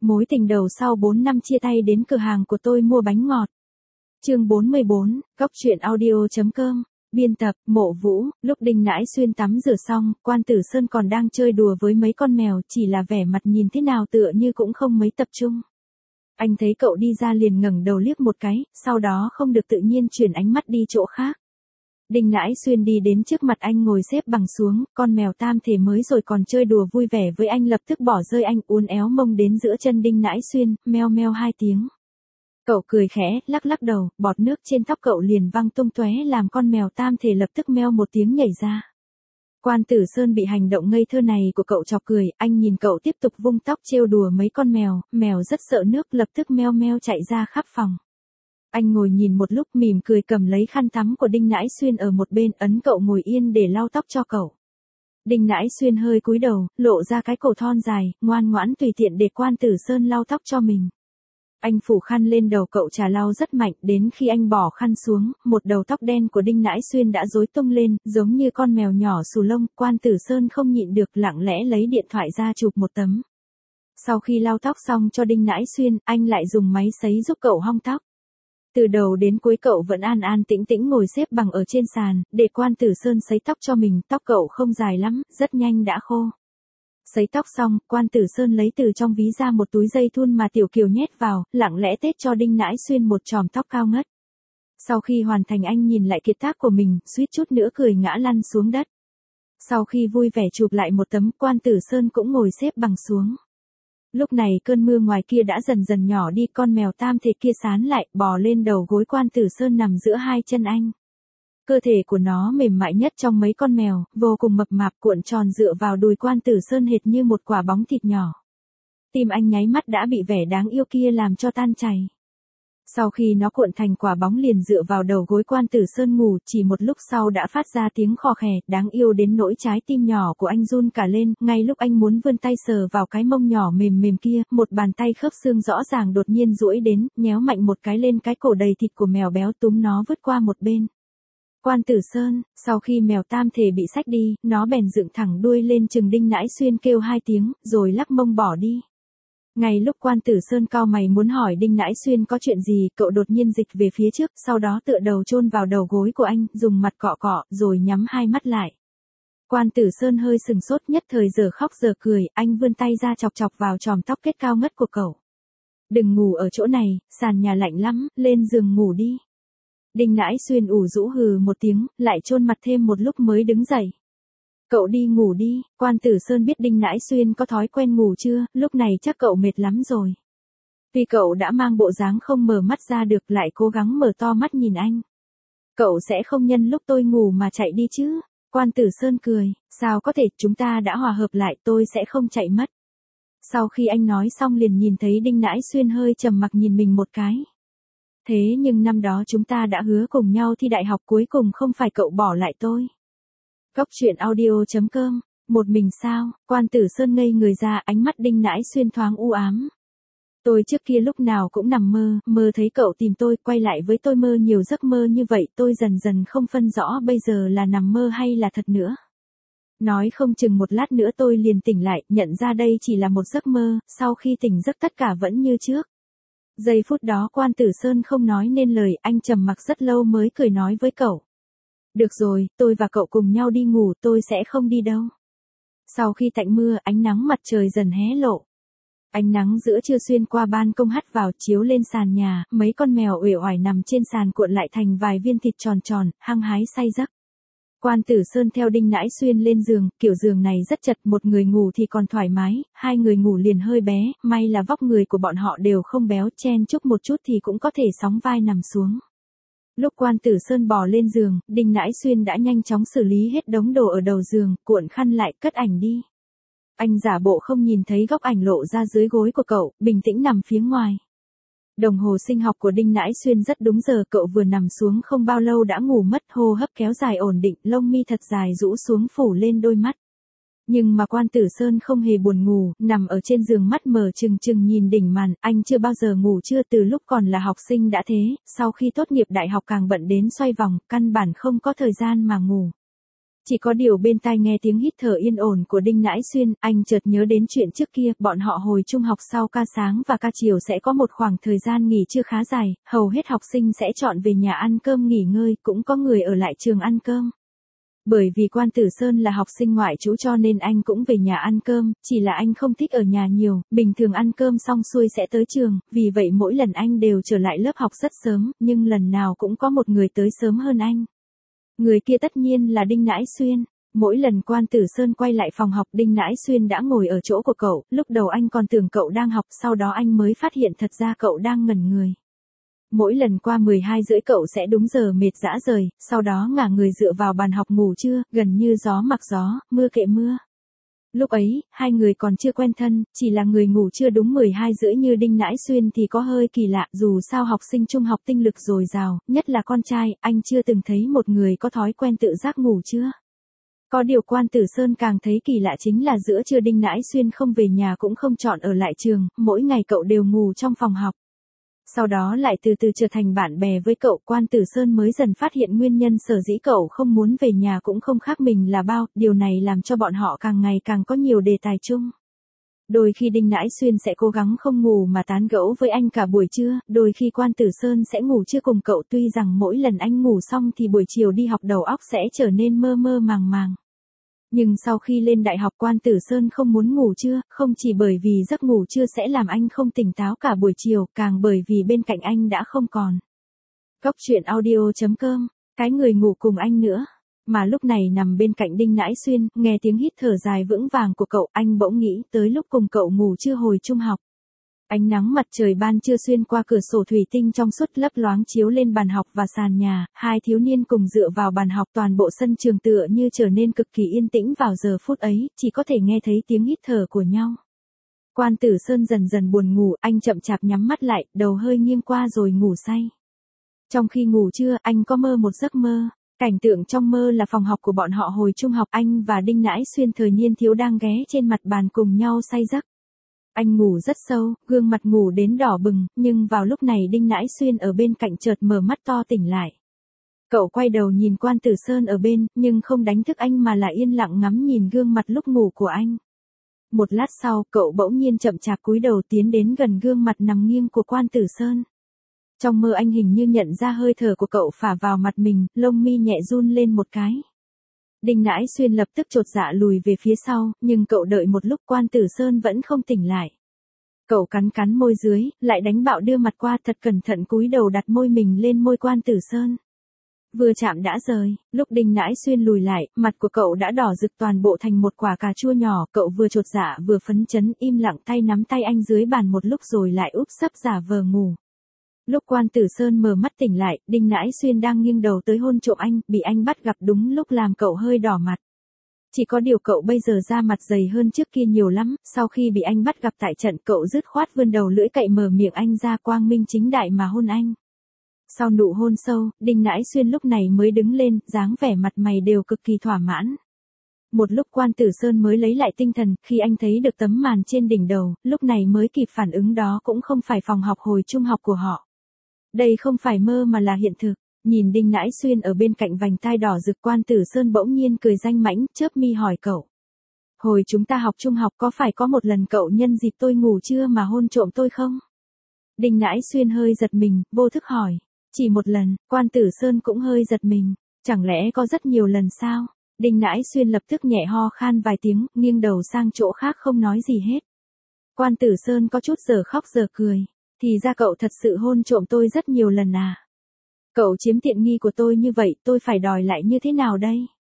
Mối tình đầu sau 4 năm chia tay đến cửa hàng của tôi mua bánh ngọt. Chương 44, Góc truyện audio.com. Biên tập, Mộ Vũ. Lúc Đinh Nãi Xuyên tắm rửa xong, Quan Tử Sơn còn đang chơi đùa với mấy con mèo, chỉ là vẻ mặt nhìn thế nào tựa như cũng không mấy tập trung. Anh thấy cậu đi ra liền ngẩng đầu liếc một cái, sau đó không được tự nhiên chuyển ánh mắt đi chỗ khác. Đinh Nãi Xuyên đi đến trước mặt anh ngồi xếp bằng xuống, con mèo tam thể mới rồi còn chơi đùa vui vẻ với anh lập tức bỏ rơi anh uốn éo mông đến giữa chân Đinh Nãi Xuyên, meo meo 2 tiếng. Cậu cười khẽ, lắc lắc đầu, bọt nước trên tóc cậu liền văng tung tóe làm con mèo tam thể lập tức meo một tiếng nhảy ra. Quan Tử Sơn bị hành động ngây thơ này của cậu chọc cười, anh nhìn cậu tiếp tục vung tóc trêu đùa mấy con mèo, mèo rất sợ nước lập tức meo meo chạy ra khắp phòng. Anh ngồi nhìn một lúc mỉm cười cầm lấy khăn tắm của Đinh Nãi Xuyên ở một bên ấn cậu ngồi yên để lau tóc cho cậu. Đinh Nãi Xuyên hơi cúi đầu, lộ ra cái cổ thon dài, ngoan ngoãn tùy tiện để Quan Tử Sơn lau tóc cho mình. Anh phủ khăn lên đầu cậu chà lau rất mạnh, đến khi anh bỏ khăn xuống, một đầu tóc đen của Đinh Nãi Xuyên đã rối tung lên, giống như con mèo nhỏ xù lông. Quan Tử Sơn không nhịn được lặng lẽ lấy điện thoại ra chụp một tấm. Sau khi lau tóc xong cho Đinh Nãi Xuyên, anh lại dùng máy sấy giúp cậu hong tóc. Từ đầu đến cuối cậu vẫn an an tĩnh tĩnh ngồi xếp bằng ở trên sàn, để Quan Tử Sơn sấy tóc cho mình, tóc cậu không dài lắm, rất nhanh đã khô. Sấy tóc xong, Quan Tử Sơn lấy từ trong ví ra một túi dây thun mà Tiểu Kiều nhét vào, lặng lẽ tết cho Đinh Nãi Xuyên một chòm tóc cao ngất. Sau khi hoàn thành anh nhìn lại kiệt tác của mình, suýt chút nữa cười ngã lăn xuống đất. Sau khi vui vẻ chụp lại một tấm, Quan Tử Sơn cũng ngồi xếp bằng xuống. Lúc này cơn mưa ngoài kia đã dần dần nhỏ đi, con mèo tam thể kia sán lại, bò lên đầu gối Quan Tử Sơn nằm giữa hai chân anh. Cơ thể của nó mềm mại nhất trong mấy con mèo, vô cùng mập mạp cuộn tròn dựa vào đùi Quan Tử Sơn hệt như một quả bóng thịt nhỏ. Tim anh nháy mắt đã bị vẻ đáng yêu kia làm cho tan chảy. Sau khi nó cuộn thành quả bóng liền dựa vào đầu gối Quan Tử Sơn ngủ, chỉ một lúc sau đã phát ra tiếng khò khè, đáng yêu đến nỗi trái tim nhỏ của anh run cả lên. Ngay lúc anh muốn vươn tay sờ vào cái mông nhỏ mềm mềm kia, một bàn tay khớp xương rõ ràng đột nhiên duỗi đến, nhéo mạnh một cái lên cái cổ đầy thịt của mèo béo, túm nó vứt qua một bên. Quan Tử Sơn, sau khi mèo tam thể bị xách đi, nó bèn dựng thẳng đuôi lên chừng Đinh Nãi Xuyên kêu 2 tiếng, rồi lắc mông bỏ đi. Ngay lúc Quan Tử Sơn cau mày muốn hỏi Đinh Nãi Xuyên có chuyện gì, cậu đột nhiên dịch về phía trước, sau đó tựa đầu chôn vào đầu gối của anh, dùng mặt cọ cọ, rồi nhắm hai mắt lại. Quan Tử Sơn hơi sừng sốt, nhất thời giờ khóc giờ cười, anh vươn tay ra chọc chọc vào chòm tóc kết cao ngất của cậu. Đừng ngủ ở chỗ này, sàn nhà lạnh lắm, lên giường ngủ đi. Đinh Nãi Xuyên ủ rũ hừ một tiếng, lại chôn mặt thêm một lúc mới đứng dậy. Cậu đi ngủ đi. Quan Tử Sơn biết Đinh Nãi Xuyên có thói quen ngủ trưa, lúc này chắc cậu mệt lắm rồi. Vì cậu đã mang bộ dáng không mở mắt ra được, lại cố gắng mở to mắt nhìn anh. Cậu sẽ không nhân lúc tôi ngủ mà chạy đi chứ? Quan Tử Sơn cười, sao có thể, chúng ta đã hòa hợp lại, tôi sẽ không chạy mất. Sau khi anh nói xong liền nhìn thấy Đinh Nãi Xuyên hơi trầm mặc nhìn mình một cái. Thế nhưng năm đó chúng ta đã hứa cùng nhau thi đại học, cuối cùng không phải cậu bỏ lại tôi. Góc truyện audio.com. Một mình sao? Quan Tử Sơn ngây người ra, ánh mắt Đinh Nãi Xuyên thoáng u ám. Tôi trước kia lúc nào cũng nằm mơ, mơ thấy cậu tìm tôi, quay lại với tôi, mơ nhiều giấc mơ như vậy, tôi dần dần không phân rõ bây giờ là nằm mơ hay là thật nữa. Nói không chừng một lát nữa tôi liền tỉnh lại, nhận ra đây chỉ là một giấc mơ, sau khi tỉnh giấc tất cả vẫn như trước. Giây phút đó Quan Tử Sơn không nói nên lời, anh trầm mặc rất lâu mới cười nói với cậu. Được rồi, tôi và cậu cùng nhau đi ngủ, tôi sẽ không đi đâu. Sau khi tạnh mưa, ánh nắng mặt trời dần hé lộ. Ánh nắng giữa trưa xuyên qua ban công hắt vào, chiếu lên sàn nhà, mấy con mèo uể oải nằm trên sàn cuộn lại thành vài viên thịt tròn tròn, hăng hái say giấc. Quan Tử Sơn theo Đinh Nãi Xuyên lên giường, kiểu giường này rất chật, một người ngủ thì còn thoải mái, hai người ngủ liền hơi bé, may là vóc người của bọn họ đều không béo, chen chúc một chút thì cũng có thể sóng vai nằm xuống. Lúc Quan Tử Sơn bò lên giường, Đinh Nãi Xuyên đã nhanh chóng xử lý hết đống đồ ở đầu giường, cuộn khăn lại, cất ảnh đi. Anh giả bộ không nhìn thấy góc ảnh lộ ra dưới gối của cậu, bình tĩnh nằm phía ngoài. Đồng hồ sinh học của Đinh Nãi Xuyên rất đúng giờ, cậu vừa nằm xuống không bao lâu đã ngủ mất, hô hấp kéo dài ổn định, lông mi thật dài rũ xuống phủ lên đôi mắt. Nhưng mà Quan Tử Sơn không hề buồn ngủ, nằm ở trên giường mắt mở trừng trừng nhìn đỉnh màn, anh chưa bao giờ ngủ trưa từ lúc còn là học sinh đã thế, sau khi tốt nghiệp đại học càng bận đến xoay vòng, căn bản không có thời gian mà ngủ. Chỉ có điều bên tai nghe tiếng hít thở yên ổn của Đinh Nãi Xuyên, anh chợt nhớ đến chuyện trước kia, bọn họ hồi trung học sau ca sáng và ca chiều sẽ có một khoảng thời gian nghỉ trưa khá dài, hầu hết học sinh sẽ chọn về nhà ăn cơm nghỉ ngơi, cũng có người ở lại trường ăn cơm. Bởi vì Quan Tử Sơn là học sinh ngoại trú cho nên anh cũng về nhà ăn cơm, chỉ là anh không thích ở nhà nhiều, bình thường ăn cơm xong xuôi sẽ tới trường, vì vậy mỗi lần anh đều trở lại lớp học rất sớm, nhưng lần nào cũng có một người tới sớm hơn anh. Người kia tất nhiên là Đinh Nãi Xuyên. Mỗi lần Quan Tử Sơn quay lại phòng học, Đinh Nãi Xuyên đã ngồi ở chỗ của cậu, lúc đầu anh còn tưởng cậu đang học, sau đó anh mới phát hiện thật ra cậu đang ngẩn người. Mỗi lần qua 12 rưỡi cậu sẽ đúng giờ mệt rã rời, sau đó ngả người dựa vào bàn học ngủ trưa, gần như gió mặc gió, mưa kệ mưa. Lúc ấy, hai người còn chưa quen thân, chỉ là người ngủ trưa đúng 12 rưỡi như Đinh Nãi Xuyên thì có hơi kỳ lạ, dù sao học sinh trung học tinh lực dồi dào, nhất là con trai, anh chưa từng thấy một người có thói quen tự giác ngủ trưa. Có điều Quan Tử Sơn càng thấy kỳ lạ chính là giữa trưa Đinh Nãi Xuyên không về nhà cũng không chọn ở lại trường, mỗi ngày cậu đều ngủ trong phòng học. Sau đó lại từ từ trở thành bạn bè với cậu, Quan Tử Sơn mới dần phát hiện nguyên nhân sở dĩ cậu không muốn về nhà cũng không khác mình là bao, điều này làm cho bọn họ càng ngày càng có nhiều đề tài chung. Đôi khi Đinh Nãi Xuyên sẽ cố gắng không ngủ mà tán gẫu với anh cả buổi trưa, đôi khi Quan Tử Sơn sẽ ngủ trưa cùng cậu, tuy rằng mỗi lần anh ngủ xong thì buổi chiều đi học đầu óc sẽ trở nên mơ mơ màng màng. Nhưng sau khi lên đại học Quan Tử Sơn không muốn ngủ trưa, không chỉ bởi vì giấc ngủ trưa sẽ làm anh không tỉnh táo cả buổi chiều, càng bởi vì bên cạnh anh đã không còn Góc truyện audio.com, cái người ngủ cùng anh nữa. Mà lúc này nằm bên cạnh Đinh Nãi Xuyên, nghe tiếng hít thở dài vững vàng của cậu, anh bỗng nghĩ tới lúc cùng cậu ngủ trưa hồi trung học. Ánh nắng mặt trời ban trưa xuyên qua cửa sổ thủy tinh trong suốt lấp loáng chiếu lên bàn học và sàn nhà, hai thiếu niên cùng dựa vào bàn học, toàn bộ sân trường tựa như trở nên cực kỳ yên tĩnh vào giờ phút ấy, chỉ có thể nghe thấy tiếng hít thở của nhau. Quan Tử Sơn dần dần buồn ngủ, anh chậm chạp nhắm mắt lại, đầu hơi nghiêng qua rồi ngủ say. Trong khi ngủ trưa, anh có mơ một giấc mơ. Cảnh tượng trong mơ là phòng học của bọn họ hồi trung học, anh và Đinh Nãi Xuyên thời niên thiếu đang ghé trên mặt bàn cùng nhau say giấc. Anh ngủ rất sâu, gương mặt ngủ đến đỏ bừng, nhưng vào lúc này Đinh Nãi Xuyên ở bên cạnh chợt mở mắt to tỉnh lại. Cậu quay đầu nhìn Quan Tử Sơn ở bên, nhưng không đánh thức anh mà là yên lặng ngắm nhìn gương mặt lúc ngủ của anh. Một lát sau, cậu bỗng nhiên chậm chạp cúi đầu tiến đến gần gương mặt nằm nghiêng của Quan Tử Sơn. Trong mơ anh hình như nhận ra hơi thở của cậu phả vào mặt mình, lông mi nhẹ run lên một cái. Đinh Nãi Xuyên lập tức chột dạ lùi về phía sau, nhưng cậu đợi một lúc Quan Tử Sơn vẫn không tỉnh lại. Cậu cắn cắn môi dưới, lại đánh bạo đưa mặt qua, thật cẩn thận cúi đầu đặt môi mình lên môi Quan Tử Sơn. Vừa chạm đã rời, lúc Đinh Nãi Xuyên lùi lại, mặt của cậu đã đỏ rực toàn bộ thành một quả cà chua nhỏ, cậu vừa chột dạ vừa phấn chấn, im lặng tay nắm tay anh dưới bàn một lúc rồi lại úp sấp giả vờ ngủ. Lúc Quan Tử Sơn mở mắt tỉnh lại, Đinh Nãi Xuyên đang nghiêng đầu tới hôn trộm anh, bị anh bắt gặp đúng lúc làm cậu hơi đỏ mặt. Chỉ có điều cậu bây giờ da mặt dày hơn trước kia nhiều lắm, sau khi bị anh bắt gặp tại trận cậu dứt khoát vươn đầu lưỡi cậy mở miệng anh ra, quang minh chính đại mà hôn anh. Sau nụ hôn sâu, Đinh Nãi Xuyên lúc này mới đứng lên, dáng vẻ mặt mày đều cực kỳ thỏa mãn. Một lúc Quan Tử Sơn mới lấy lại tinh thần, khi anh thấy được tấm màn trên đỉnh đầu, lúc này mới kịp phản ứng đó cũng không phải phòng học hồi trung học của họ. Đây không phải mơ mà là hiện thực. Nhìn Đinh Nãi Xuyên ở bên cạnh vành tai đỏ rực, Quan Tử Sơn bỗng nhiên cười danh mãnh, chớp mi hỏi cậu. Hồi chúng ta học trung học có phải có một lần cậu nhân dịp tôi ngủ trưa mà hôn trộm tôi không? Đinh Nãi Xuyên hơi giật mình, vô thức hỏi. Chỉ một lần, Quan Tử Sơn cũng hơi giật mình. Chẳng lẽ có rất nhiều lần sao? Đinh Nãi Xuyên lập tức nhẹ ho khan vài tiếng, nghiêng đầu sang chỗ khác không nói gì hết. Quan Tử Sơn có chút giờ khóc giờ cười. Thì ra cậu thật sự hôn trộm tôi rất nhiều lần à? Cậu chiếm tiện nghi của tôi như vậy, tôi phải đòi lại như thế nào đây?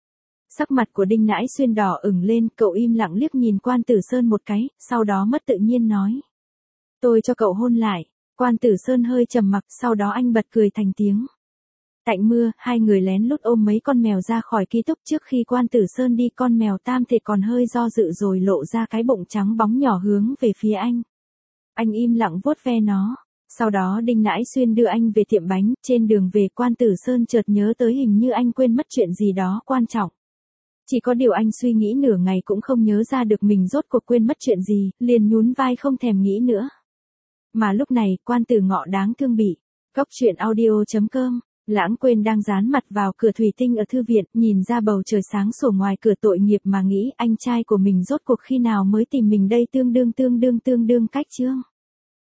Sắc mặt của Đinh Nãi Xuyên đỏ ửng lên, cậu im lặng liếc nhìn Quan Tử Sơn một cái, sau đó mất tự nhiên nói. Tôi cho cậu hôn lại. Quan Tử Sơn hơi trầm mặc, sau đó anh bật cười thành tiếng. Tạnh mưa, hai người lén lút ôm mấy con mèo ra khỏi ký túc. Trước khi Quan Tử Sơn đi, con mèo tam thể còn hơi do dự rồi lộ ra cái bụng trắng bóng nhỏ hướng về phía anh. Anh im lặng vuốt ve nó. Sau đó Đinh Nãi Xuyên đưa anh về tiệm bánh, trên đường về Quan Tử Sơn chợt nhớ tới hình như anh quên mất chuyện gì đó quan trọng. Chỉ có điều anh suy nghĩ nửa ngày cũng không nhớ ra được mình rốt cuộc quên mất chuyện gì, liền nhún vai không thèm nghĩ nữa. Mà lúc này, Quan Tử Ngọ đáng thương bị. Góc truyện audio.com Lãng quên đang dán mặt vào cửa thủy tinh ở thư viện, nhìn ra bầu trời sáng sủa ngoài cửa tội nghiệp mà nghĩ anh trai của mình rốt cuộc khi nào mới tìm mình đây, tương đương cách chương.